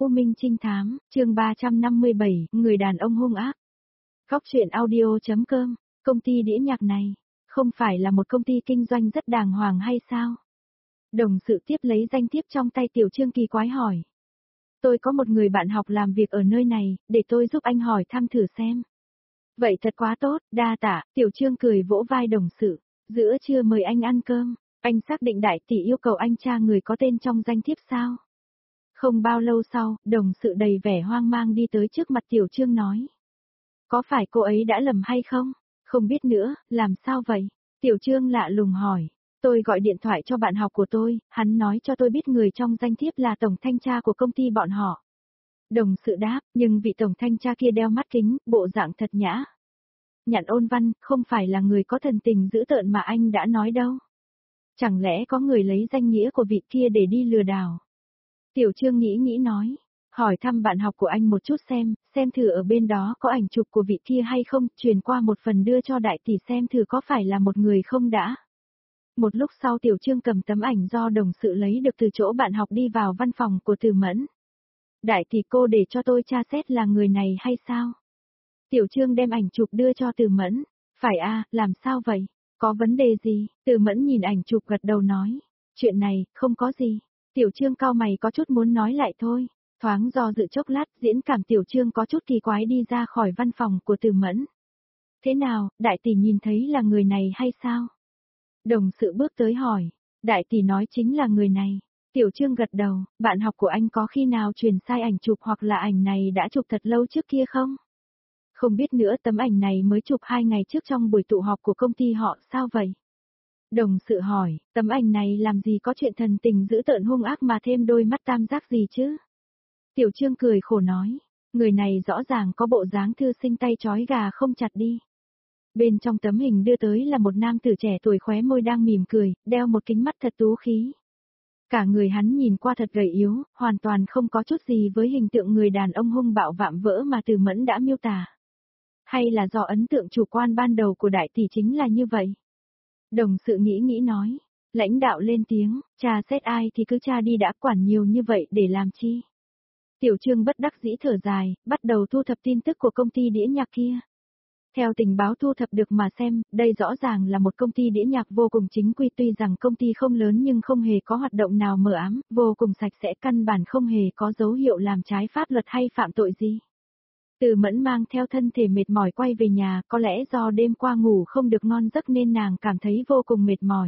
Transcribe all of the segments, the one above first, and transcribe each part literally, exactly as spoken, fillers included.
U Minh Trinh Thám, chương ba trăm năm mươi bảy, người đàn ông hung ác. Góc truyện audio.com, công ty đĩa nhạc này, không phải là một công ty kinh doanh rất đàng hoàng hay sao? Đồng sự tiếp lấy danh thiếp trong tay Tiểu Trương kỳ quái hỏi. Tôi có một người bạn học làm việc ở nơi này, để tôi giúp anh hỏi thăm thử xem. Vậy thật quá tốt, đa tạ, Tiểu Trương cười vỗ vai đồng sự, giữa trưa mời anh ăn cơm, anh xác định đại tỷ yêu cầu anh tra người có tên trong danh thiếp sao? Không bao lâu sau, đồng sự đầy vẻ hoang mang đi tới trước mặt Tiểu Trương nói. Có phải cô ấy đã lầm hay không? Không biết nữa, làm sao vậy? Tiểu Trương lạ lùng hỏi. Tôi gọi điện thoại cho bạn học của tôi, hắn nói cho tôi biết người trong danh thiếp là tổng thanh tra của công ty bọn họ. Đồng sự đáp, nhưng vị tổng thanh tra kia đeo mắt kính, bộ dạng thật nhã. Nhạn Ôn Văn, không phải là người có thần tình dữ tợn mà anh đã nói đâu. Chẳng lẽ có người lấy danh nghĩa của vị kia để đi lừa đảo? Tiểu Trương nghĩ nghĩ nói, hỏi thăm bạn học của anh một chút xem, xem thử ở bên đó có ảnh chụp của vị kia hay không, truyền qua một phần đưa cho đại tỷ xem thử có phải là một người không đã. Một lúc sau Tiểu Trương cầm tấm ảnh do đồng sự lấy được từ chỗ bạn học đi vào văn phòng của Từ Mẫn. Đại tỷ cô để cho tôi tra xét là người này hay sao? Tiểu Trương đem ảnh chụp đưa cho Từ Mẫn. Phải a, làm sao vậy? Có vấn đề gì? Từ Mẫn nhìn ảnh chụp gật đầu nói. Chuyện này, không có gì. Tiểu Trương cau mày có chút muốn nói lại thôi. Thoáng do dự chốc lát, diễn cảm Tiểu Trương có chút kỳ quái đi ra khỏi văn phòng của Từ Mẫn. Thế nào, đại tỷ nhìn thấy là người này hay sao? Đồng sự bước tới hỏi. Đại tỷ nói chính là người này. Tiểu Trương gật đầu, bạn học của anh có khi nào truyền sai ảnh chụp hoặc là ảnh này đã chụp thật lâu trước kia không? Không biết nữa, tấm ảnh này mới chụp hai ngày trước trong buổi tụ họp của công ty họ, sao vậy? Đồng sự hỏi, tấm ảnh này làm gì có chuyện thần tình dữ tợn hung ác mà thêm đôi mắt tam giác gì chứ? Tiểu Trương cười khổ nói, người này rõ ràng có bộ dáng thư sinh tay trói gà không chặt đi. Bên trong tấm hình đưa tới là một nam tử trẻ tuổi khóe môi đang mỉm cười, đeo một kính mắt thật tú khí. Cả người hắn nhìn qua thật gầy yếu, hoàn toàn không có chút gì với hình tượng người đàn ông hung bạo vạm vỡ mà Từ Mẫn đã miêu tả. Hay là do ấn tượng chủ quan ban đầu của đại tỷ chính là như vậy? Đồng sự nghĩ nghĩ nói, lãnh đạo lên tiếng, tra xét ai thì cứ tra đi đã, quản nhiều như vậy để làm chi? Tiểu Trương bất đắc dĩ thở dài, bắt đầu thu thập tin tức của công ty đĩa nhạc kia. Theo tình báo thu thập được mà xem, đây rõ ràng là một công ty đĩa nhạc vô cùng chính quy, tuy rằng công ty không lớn nhưng không hề có hoạt động nào mờ ám, vô cùng sạch sẽ, căn bản không hề có dấu hiệu làm trái pháp luật hay phạm tội gì. Từ Mẫn mang theo thân thể mệt mỏi quay về nhà, có lẽ do đêm qua ngủ không được ngon giấc nên nàng cảm thấy vô cùng mệt mỏi.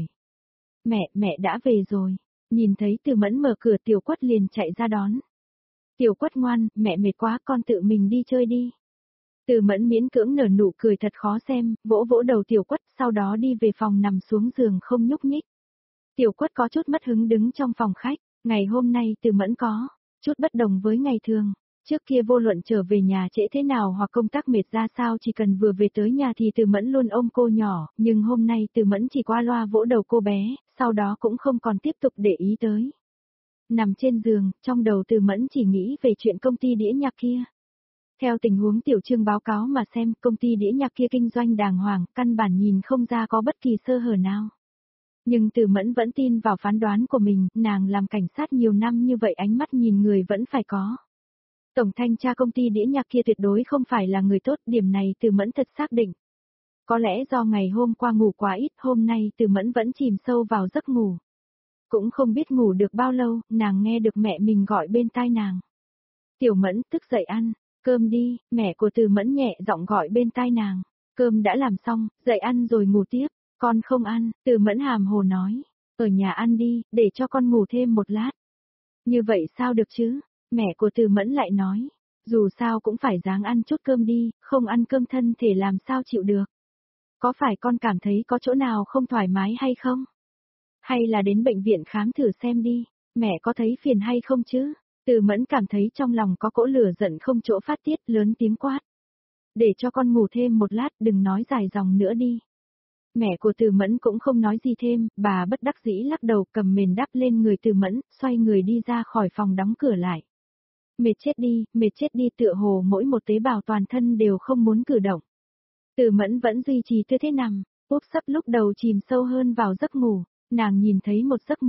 Mẹ, mẹ đã về rồi. Nhìn thấy Từ Mẫn mở cửa, Tiểu Quất liền chạy ra đón. Tiểu Quất ngoan, mẹ mệt quá, con tự mình đi chơi đi. Từ Mẫn miễn cưỡng nở nụ cười thật khó xem, vỗ vỗ đầu Tiểu Quất, sau đó đi về phòng nằm xuống giường không nhúc nhích. Tiểu Quất có chút mất hứng đứng trong phòng khách, ngày hôm nay Từ Mẫn có chút bất đồng với ngày thường. Trước kia vô luận trở về nhà trễ thế nào hoặc công tác mệt ra sao, chỉ cần vừa về tới nhà thì Từ Mẫn luôn ôm cô nhỏ, nhưng hôm nay Từ Mẫn chỉ qua loa vỗ đầu cô bé, sau đó cũng không còn tiếp tục để ý tới. Nằm trên giường, trong đầu Từ Mẫn chỉ nghĩ về chuyện công ty đĩa nhạc kia. Theo tình huống Tiểu Trương báo cáo mà xem, công ty đĩa nhạc kia kinh doanh đàng hoàng, căn bản nhìn không ra có bất kỳ sơ hở nào. Nhưng Từ Mẫn vẫn tin vào phán đoán của mình, nàng làm cảnh sát nhiều năm như vậy ánh mắt nhìn người vẫn phải có. Tổng thanh tra công ty đĩa nhạc kia tuyệt đối không phải là người tốt, điểm này Từ Mẫn thật xác định. Có lẽ do ngày hôm qua ngủ quá ít, hôm nay Từ Mẫn vẫn chìm sâu vào giấc ngủ. Cũng không biết ngủ được bao lâu, nàng nghe được mẹ mình gọi bên tai nàng. Tiểu Mẫn, thức dậy ăn, cơm đi, mẹ của Từ Mẫn nhẹ giọng gọi bên tai nàng. Cơm đã làm xong, dậy ăn rồi ngủ tiếp. Con không ăn, Từ Mẫn hàm hồ nói. Ở nhà ăn đi, để cho con ngủ thêm một lát. Như vậy sao được chứ? Mẹ của Từ Mẫn lại nói, dù sao cũng phải ráng ăn chút cơm đi, không ăn cơm thân thể làm sao chịu được. Có phải con cảm thấy có chỗ nào không thoải mái hay không? Hay là đến bệnh viện khám thử xem đi, mẹ có thấy phiền hay không chứ? Từ Mẫn cảm thấy trong lòng có cỗ lửa giận không chỗ phát tiết, lớn tiếng quát. Để cho con ngủ thêm một lát, đừng nói dài dòng nữa đi. Mẹ của Từ Mẫn cũng không nói gì thêm, bà bất đắc dĩ lắc đầu cầm mền đắp lên người Từ Mẫn, xoay người đi ra khỏi phòng đóng cửa lại. Mệt chết đi, mệt chết đi, tựa hồ mỗi một tế bào toàn thân đều không muốn cử động. Từ Mẫn vẫn duy trì tư thế nằm, úp sấp lúc đầu chìm sâu hơn vào giấc ngủ, nàng nhìn thấy một giấc mộng,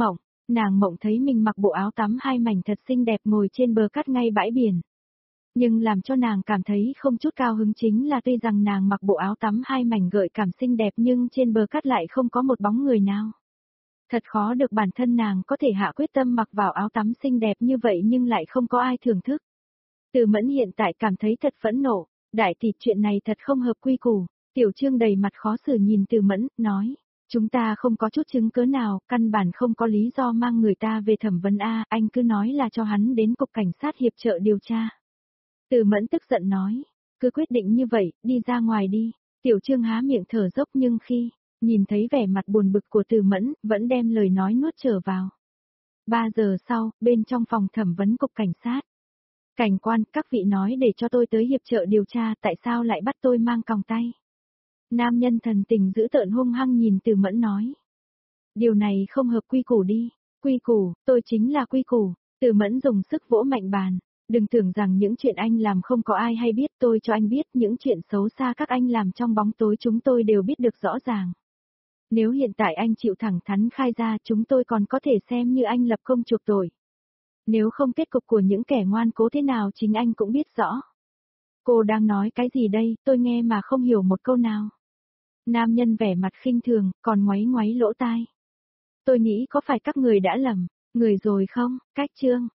Nàng mộng thấy mình mặc bộ áo tắm hai mảnh thật xinh đẹp ngồi trên bờ cát ngay bãi biển. Nhưng làm cho nàng cảm thấy không chút cao hứng chính là tuy rằng nàng mặc bộ áo tắm hai mảnh gợi cảm xinh đẹp nhưng trên bờ cát lại không có một bóng người nào. Thật khó được bản thân nàng có thể hạ quyết tâm mặc vào áo tắm xinh đẹp như vậy nhưng lại không có ai thưởng thức. Từ Mẫn hiện tại cảm thấy thật phẫn nộ, đại tỷ chuyện này thật không hợp quy củ. Tiểu Trương đầy mặt khó xử nhìn Từ Mẫn, nói, chúng ta không có chút chứng cớ nào, căn bản không có lý do mang người ta về thẩm vấn a, anh cứ nói là cho hắn đến cục cảnh sát hiệp trợ điều tra. Từ Mẫn tức giận nói, cứ quyết định như vậy, đi ra ngoài đi. Tiểu Trương há miệng thở dốc nhưng khi nhìn thấy vẻ mặt buồn bực của Từ Mẫn, vẫn đem lời nói nuốt trở vào. Ba giờ sau, bên trong phòng thẩm vấn cục cảnh sát. Cảnh quan, các vị nói để cho tôi tới hiệp trợ điều tra, tại sao lại bắt tôi mang còng tay? Nam nhân thần tình dữ tợn hung hăng nhìn Từ Mẫn nói. Điều này không hợp quy củ đi. Quy củ, tôi chính là quy củ. Từ Mẫn dùng sức vỗ mạnh bàn. Đừng tưởng rằng những chuyện anh làm không có ai hay biết, tôi cho anh biết những chuyện xấu xa các anh làm trong bóng tối chúng tôi đều biết được rõ ràng. Nếu hiện tại anh chịu thẳng thắn khai ra chúng tôi còn có thể xem như anh lập công chuộc tội. Nếu không kết cục của những kẻ ngoan cố thế nào chính anh cũng biết rõ. Cô đang nói cái gì đây, tôi nghe mà không hiểu một câu nào. Nam nhân vẻ mặt khinh thường, còn ngoáy ngoáy lỗ tai. Tôi nghĩ có phải các người đã lầm, người rồi không, cách Trương.